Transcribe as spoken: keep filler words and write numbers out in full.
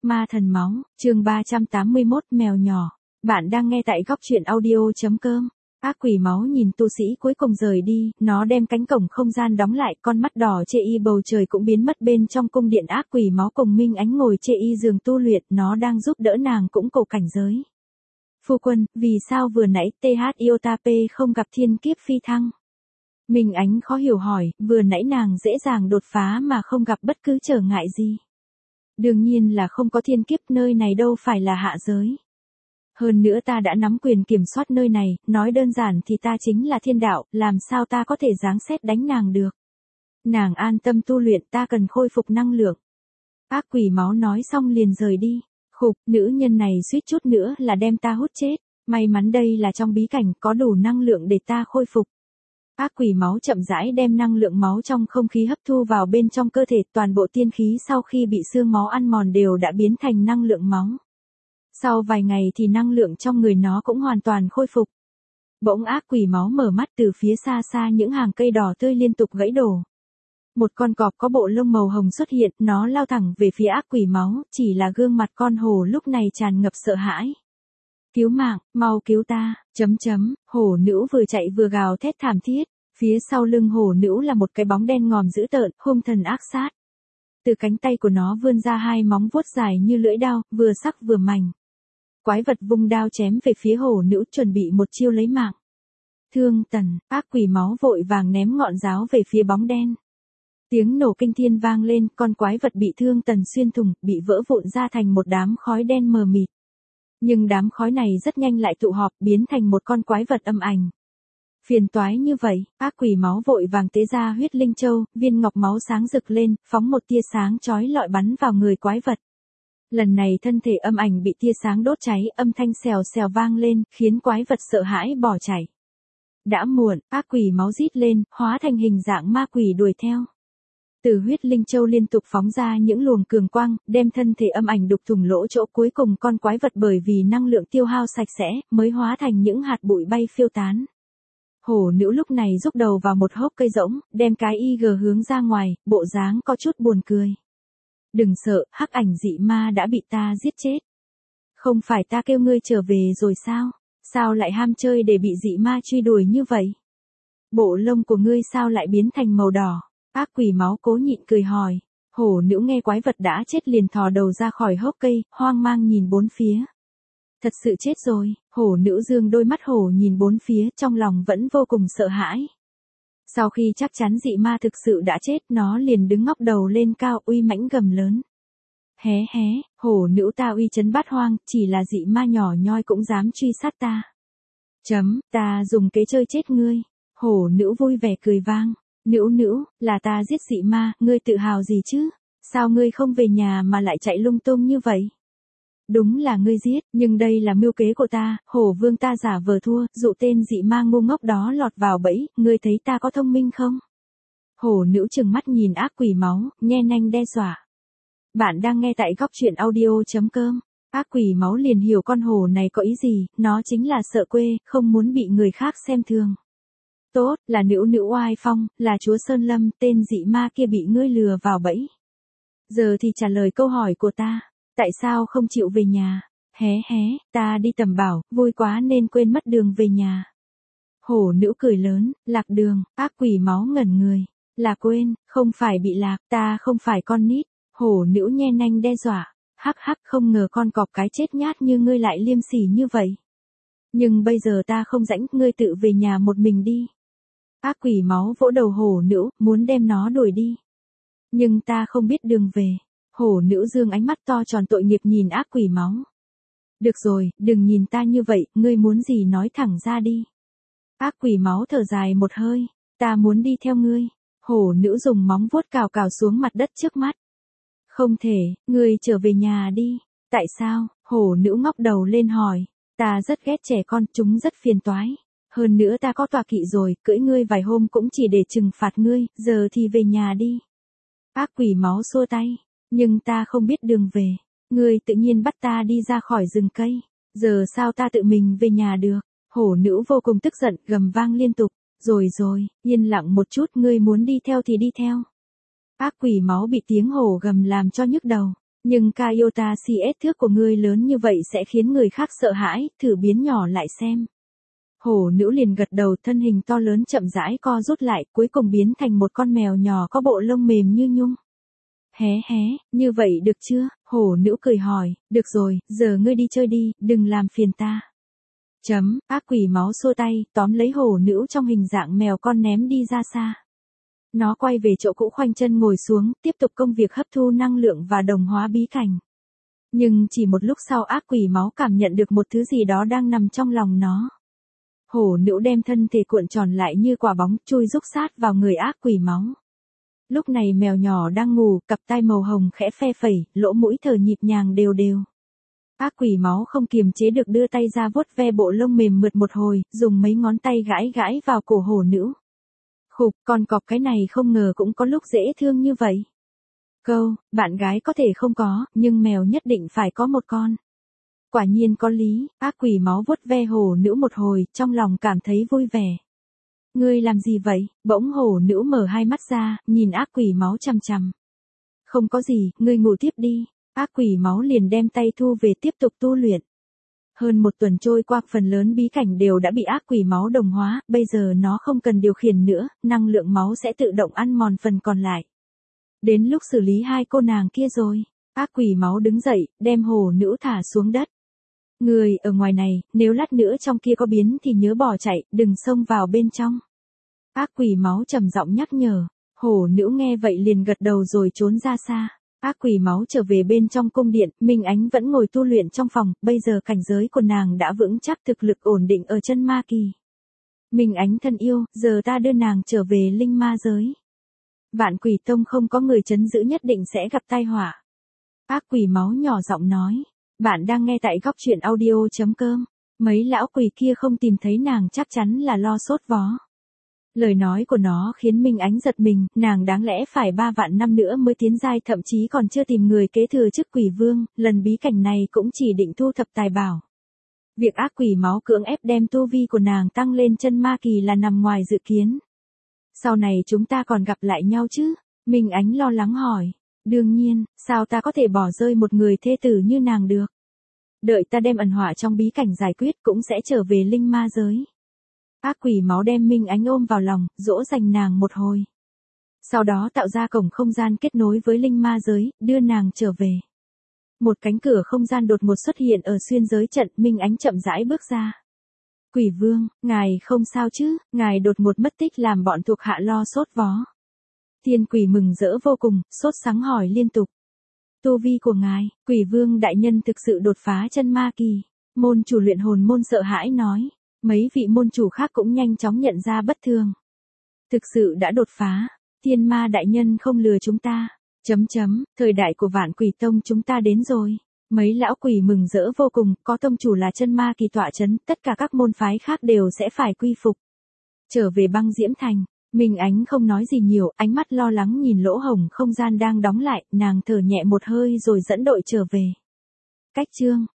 Ma thần máu, chương ba trăm tám mươi mốt mèo nhỏ. Bạn đang nghe tại góc truyện audio.com. Ác quỷ máu nhìn tu sĩ cuối cùng rời đi, nó đem cánh cổng không gian đóng lại, con mắt đỏ chê y bầu trời cũng biến mất bên trong cung điện. Ác quỷ máu cùng Minh Ánh ngồi chê y giường tu luyện, nó đang giúp đỡ nàng cũng cầu cảnh giới. Phu quân, vì sao vừa nãy tê hát Iota P không gặp thiên kiếp phi thăng? Minh Ánh khó hiểu hỏi, vừa nãy nàng dễ dàng đột phá mà không gặp bất cứ trở ngại gì. Đương nhiên là không có thiên kiếp, nơi này đâu phải là hạ giới. Hơn nữa ta đã nắm quyền kiểm soát nơi này, nói đơn giản thì ta chính là thiên đạo, làm sao ta có thể giáng xét đánh nàng được. Nàng an tâm tu luyện, ta cần khôi phục năng lượng. Ác quỷ máu nói xong liền rời đi. Khục, nữ nhân này suýt chút nữa là đem ta hút chết. May mắn đây là trong bí cảnh, có đủ năng lượng để ta khôi phục. Ác quỷ máu chậm rãi đem năng lượng máu trong không khí hấp thu vào bên trong cơ thể, toàn bộ tiên khí sau khi bị xương máu ăn mòn đều đã biến thành năng lượng máu. Sau vài ngày thì năng lượng trong người nó cũng hoàn toàn khôi phục. Bỗng ác quỷ máu mở mắt, từ phía xa xa những hàng cây đỏ tươi liên tục gãy đổ. Một con cọp có bộ lông màu hồng xuất hiện, nó lao thẳng về phía ác quỷ máu, chỉ là gương mặt con hổ lúc này tràn ngập sợ hãi. Cứu mạng, mau cứu ta, chấm chấm, hổ nữ vừa chạy vừa gào thét thảm thiết, phía sau lưng hổ nữ là một cái bóng đen ngòm dữ tợn, hung thần ác sát. Từ cánh tay của nó vươn ra hai móng vuốt dài như lưỡi dao, vừa sắc vừa mảnh. Quái vật vung đao chém về phía hổ nữ, chuẩn bị một chiêu lấy mạng. Thương tần, ác quỷ máu vội vàng ném ngọn giáo về phía bóng đen. Tiếng nổ kinh thiên vang lên, con quái vật bị thương tần xuyên thủng, bị vỡ vụn ra thành một đám khói đen mờ mịt. Nhưng đám khói này rất nhanh lại tụ họp, biến thành một con quái vật âm ảnh. Phiền toái như vậy, ác quỷ máu vội vàng tế ra huyết linh châu, viên ngọc máu sáng rực lên, phóng một tia sáng chói lọi bắn vào người quái vật. Lần này thân thể âm ảnh bị tia sáng đốt cháy, âm thanh xèo xèo vang lên, khiến quái vật sợ hãi bỏ chạy. Đã muộn, ác quỷ máu rít lên, hóa thành hình dạng ma quỷ đuổi theo. Từ huyết linh châu liên tục phóng ra những luồng cường quang, đem thân thể âm ảnh đục thủng lỗ chỗ, cuối cùng con quái vật bởi vì năng lượng tiêu hao sạch sẽ, mới hóa thành những hạt bụi bay phiêu tán. Hổ nữ lúc này rúc đầu vào một hốc cây rỗng, đem cái i giê hướng ra ngoài, bộ dáng có chút buồn cười. Đừng sợ, hắc ảnh dị ma đã bị ta giết chết. Không phải ta kêu ngươi trở về rồi sao? Sao lại ham chơi để bị dị ma truy đuổi như vậy? Bộ lông của ngươi sao lại biến thành màu đỏ? Ác quỷ máu cố nhịn cười hỏi. Hổ nữ nghe quái vật đã chết liền thò đầu ra khỏi hốc cây, hoang mang nhìn bốn phía. Thật sự chết rồi, hổ nữ dương đôi mắt hổ nhìn bốn phía, trong lòng vẫn vô cùng sợ hãi. Sau khi chắc chắn dị ma thực sự đã chết, nó liền đứng ngóc đầu lên cao, uy mãnh gầm lớn. Hé hé, hổ nữ ta uy chấn bát hoang, chỉ là dị ma nhỏ nhoi cũng dám truy sát ta. Chấm, ta dùng kế chơi chết ngươi. Hổ nữ vui vẻ cười vang. Nữ nữ, là ta giết dị ma, ngươi tự hào gì chứ? Sao ngươi không về nhà mà lại chạy lung tung như vậy? Đúng là ngươi giết, nhưng đây là mưu kế của ta, hổ vương ta giả vờ thua, dụ tên dị ma ngu ngốc đó lọt vào bẫy, ngươi thấy ta có thông minh không? Hổ nữ trừng mắt nhìn ác quỷ máu, nhe nanh đe dọa. Bạn đang nghe tại góc truyện audio.com. Ác quỷ máu liền hiểu con hổ này có ý gì, nó chính là sợ quê, không muốn bị người khác xem thường. Tốt, là nữ nữ oai phong, là chúa Sơn Lâm, tên dị ma kia bị ngươi lừa vào bẫy. Giờ thì trả lời câu hỏi của ta, tại sao không chịu về nhà? Hé hé, ta đi tầm bảo, vui quá nên quên mất đường về nhà. Hổ nữ cười lớn, lạc đường, ác quỷ máu ngẩn người. Là quên, không phải bị lạc, ta không phải con nít. Hổ nữ nhe nanh đe dọa, hắc hắc, không ngờ con cọp cái chết nhát như ngươi lại liêm sỉ như vậy. Nhưng bây giờ ta không rảnh, ngươi tự về nhà một mình đi. Ác quỷ máu vỗ đầu hổ nữ, muốn đem nó đuổi đi. Nhưng ta không biết đường về. Hổ nữ dương ánh mắt to tròn tội nghiệp nhìn ác quỷ máu. Được rồi, đừng nhìn ta như vậy, ngươi muốn gì nói thẳng ra đi. Ác quỷ máu thở dài một hơi, ta muốn đi theo ngươi. Hổ nữ dùng móng vuốt cào cào xuống mặt đất trước mắt. Không thể, ngươi trở về nhà đi. Tại sao? Hổ nữ ngóc đầu lên hỏi. Ta rất ghét trẻ con, chúng rất phiền toái. Hơn nữa ta có tọa kỵ rồi, cưỡi ngươi vài hôm cũng chỉ để trừng phạt ngươi, giờ thì về nhà đi. Ác quỷ máu xua tay, nhưng ta không biết đường về. Ngươi tự nhiên bắt ta đi ra khỏi rừng cây, giờ sao ta tự mình về nhà được? Hổ nữ vô cùng tức giận, gầm vang liên tục. Rồi rồi, yên lặng một chút, ngươi muốn đi theo thì đi theo. Ác quỷ máu bị tiếng hổ gầm làm cho nhức đầu. Nhưng Kyota xê ét thước của ngươi lớn như vậy sẽ khiến người khác sợ hãi, thử biến nhỏ lại xem. Hổ nữ liền gật đầu, thân hình to lớn chậm rãi co rút lại, cuối cùng biến thành một con mèo nhỏ có bộ lông mềm như nhung. Hé hé, như vậy được chưa? Hổ nữ cười hỏi, được rồi, giờ ngươi đi chơi đi, đừng làm phiền ta. Chấm, ác quỷ máu xua tay, tóm lấy hổ nữ trong hình dạng mèo con ném đi ra xa. Nó quay về chỗ cũ khoanh chân ngồi xuống, tiếp tục công việc hấp thu năng lượng và đồng hóa bí cảnh. Nhưng chỉ một lúc sau ác quỷ máu cảm nhận được một thứ gì đó đang nằm trong lòng nó. Hổ nữ đem thân thể cuộn tròn lại như quả bóng, chui rúc sát vào người ác quỷ máu. Lúc này mèo nhỏ đang ngủ, cặp tai màu hồng khẽ phe phẩy, lỗ mũi thở nhịp nhàng đều đều. Ác quỷ máu không kiềm chế được đưa tay ra vuốt ve bộ lông mềm mượt một hồi, dùng mấy ngón tay gãi gãi vào cổ hổ nữ. Khục, con cọp cái này không ngờ cũng có lúc dễ thương như vậy. Câu, bạn gái có thể không có, nhưng mèo nhất định phải có một con. Quả nhiên có lý, ác quỷ máu vuốt ve hổ nữ một hồi, trong lòng cảm thấy vui vẻ. Ngươi làm gì vậy? Bỗng hổ nữ mở hai mắt ra, nhìn ác quỷ máu chằm chằm. Không có gì, ngươi ngủ tiếp đi. Ác quỷ máu liền đem tay thu về tiếp tục tu luyện. Hơn một tuần trôi qua, phần lớn bí cảnh đều đã bị ác quỷ máu đồng hóa, bây giờ nó không cần điều khiển nữa, năng lượng máu sẽ tự động ăn mòn phần còn lại. Đến lúc xử lý hai cô nàng kia rồi, ác quỷ máu đứng dậy, đem hổ nữ thả xuống đất. Người ở ngoài này, nếu lát nữa trong kia có biến thì nhớ bỏ chạy, đừng xông vào bên trong. Ác quỷ máu trầm giọng nhắc nhở, hổ nữ nghe vậy liền gật đầu rồi trốn ra xa. Ác quỷ máu trở về bên trong cung điện, Minh Ánh vẫn ngồi tu luyện trong phòng, bây giờ cảnh giới của nàng đã vững chắc, thực lực ổn định ở chân ma kỳ. Minh Ánh thân yêu, giờ ta đưa nàng trở về linh ma giới. Vạn Quỷ Tông không có người trấn giữ nhất định sẽ gặp tai họa. Ác quỷ máu nhỏ giọng nói, bạn đang nghe tại góc truyện audio chấm com. Mấy lão quỷ kia không tìm thấy nàng chắc chắn là lo sốt vó. Lời nói của nó khiến Minh Ánh giật mình, nàng đáng lẽ phải ba vạn năm nữa mới tiến giai, thậm chí còn chưa tìm người kế thừa chức quỷ vương, lần bí cảnh này cũng chỉ định thu thập tài bảo. Việc ác quỷ máu cưỡng ép đem tu vi của nàng tăng lên chân ma kỳ là nằm ngoài dự kiến. Sau này chúng ta còn gặp lại nhau chứ? Minh Ánh lo lắng hỏi. Đương nhiên, sao ta có thể bỏ rơi một người thê tử như nàng được? Đợi ta đem ẩn họa trong bí cảnh giải quyết cũng sẽ trở về linh ma giới. Ác quỷ máu đem Minh Ánh ôm vào lòng, dỗ dành nàng một hồi. Sau đó tạo ra cổng không gian kết nối với linh ma giới, đưa nàng trở về. Một cánh cửa không gian đột ngột xuất hiện ở xuyên giới trận, Minh Ánh chậm rãi bước ra. Quỷ vương, ngài không sao chứ? Ngài đột ngột mất tích làm bọn thuộc hạ lo sốt vó. Thiên quỷ mừng rỡ vô cùng, sốt sắng hỏi liên tục. Tu vi của ngài, quỷ vương đại nhân thực sự đột phá chân ma kỳ. Môn chủ luyện hồn môn sợ hãi nói. Mấy vị môn chủ khác cũng nhanh chóng nhận ra bất thường. Thực sự đã đột phá, thiên ma đại nhân không lừa chúng ta. Chấm chấm, thời đại của Vạn Quỷ Tông chúng ta đến rồi. Mấy lão quỷ mừng rỡ vô cùng, có tông chủ là chân ma kỳ tọa chấn, tất cả các môn phái khác đều sẽ phải quy phục. Trở về băng diễm thành, Minh Ánh không nói gì nhiều, ánh mắt lo lắng nhìn lỗ hổng không gian đang đóng lại, nàng thở nhẹ một hơi rồi dẫn đội trở về. Cách chương